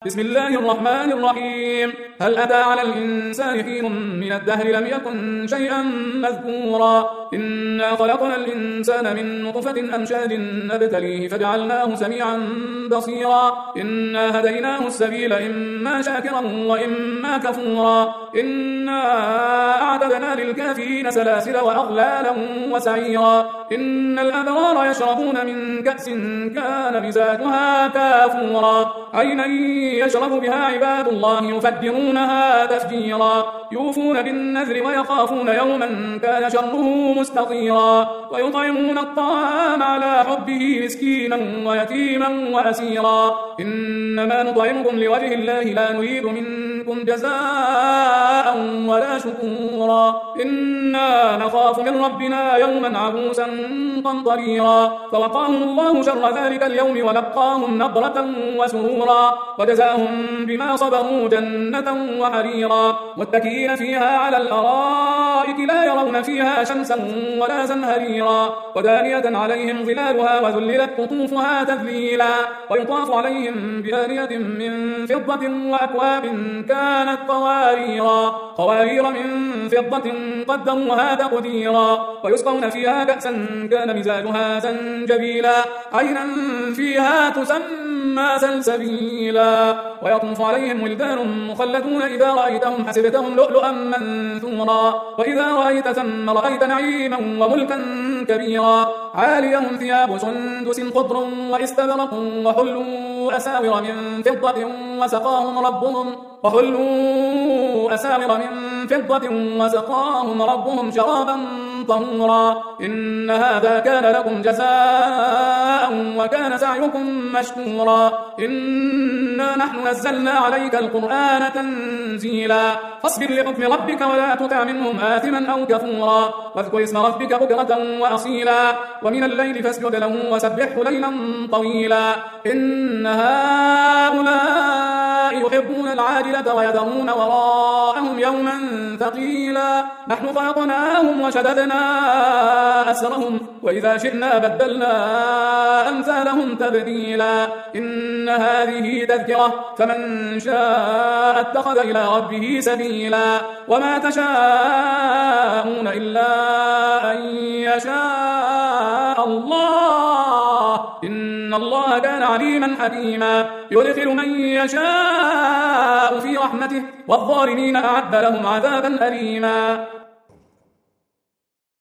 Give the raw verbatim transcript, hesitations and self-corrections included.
بسم الله الرحمن الرحيم. هل أتى على الإنسان حين من الدهر لم يكن شيئا مذكورا إنا خلقنا الإنسان من نطفة أمشاج نبتليه فجعلناه سميعا بصيرا إنا هديناه السبيل إما شاكرا وإما كفورا إنا أعتدنا للكافرين سلاسل وأغلالا وسعيرا إن الأبرار يشربون من كأس كان مزاجها كافورا عينا يشرب بها عباد الله يفجرونها تفجيرا يوفون بالنذر ويخافون يوما كان شره مستطيرا ويطعمون الطعام على حبه مسكينا ويتيما وأسيرا إنما نطعمكم لوجه الله لا نريد منكم جزاء ولا شكورا إنا نخاف من ربنا يوما عبوسا قمطريرا فوقاهم الله شر ذلك اليوم ولقاهم نضرة وسرورا وجزاهم بما صبروا جنة وحريرا متكئين فيها على الأرائك لا يرون فيها شمسا ولا زمهريرا ودانية عليهم ظلالها وذللت قطوفها تذليلا ويطاف عليهم بآنية من فضة وأكواب كانت قواريرا قوارير من فضة قدروها تقديرا ويسقون فيها كأسا كان مزاجها زنجبيلا عينا فيها تسمى سلسبيلا ويطوف عليهم ولدان مخلدون إذا رأيتهم حسبتهم لؤلؤا منثورا وإذا رأيت ثم رأيت نعيما وملكا كبيرا عاليهم ثياب سندس خضر واستبرق وحلوا أساور من فضة وسقاهم ربهم وحلوا أساور من فضة وسقاهم ربهم شرابا طهورا إن هذا كان لكم جزاء وكان سعيكم مشكورا إنا نحن نزلنا عليك القرآن تنزيلا فاصبر لحكم ربك ولا تطع منهم آثما أو كفورا واذكر اسم ربك بكرة وأصيلا ومن الليل فاسجد له وسبحه ليلا طويلا إن هؤلاء يحبون العاجلة ويذرون وراءهم يوما ثقيلا نحن خلقناهم وشددنا أسرهم وإذا شئنا بدلنا أمثالهم تبديلا إن هذه تذكرة فمن شاء اتخذ إلى ربه سبيلا وما تشاءون إلا أن يشاء الله إن الله كان عليما حكيما يدخل من يشاء في رحمته والظالمين أعد لهم عذابا أليما.